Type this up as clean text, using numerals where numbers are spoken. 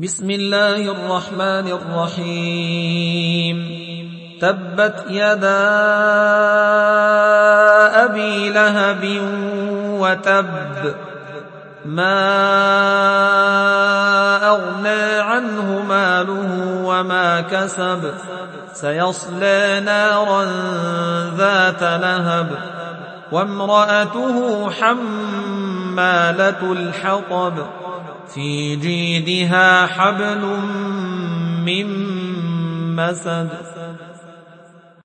بسم الله الرحمن الرحيم. تبت يدا أبي لهب وتب، ما أغنى عنه ماله وما كسب، سيصلى نارا ذات لهب، وامرأته حمالة الحطب، في جيدها حبل من مسد.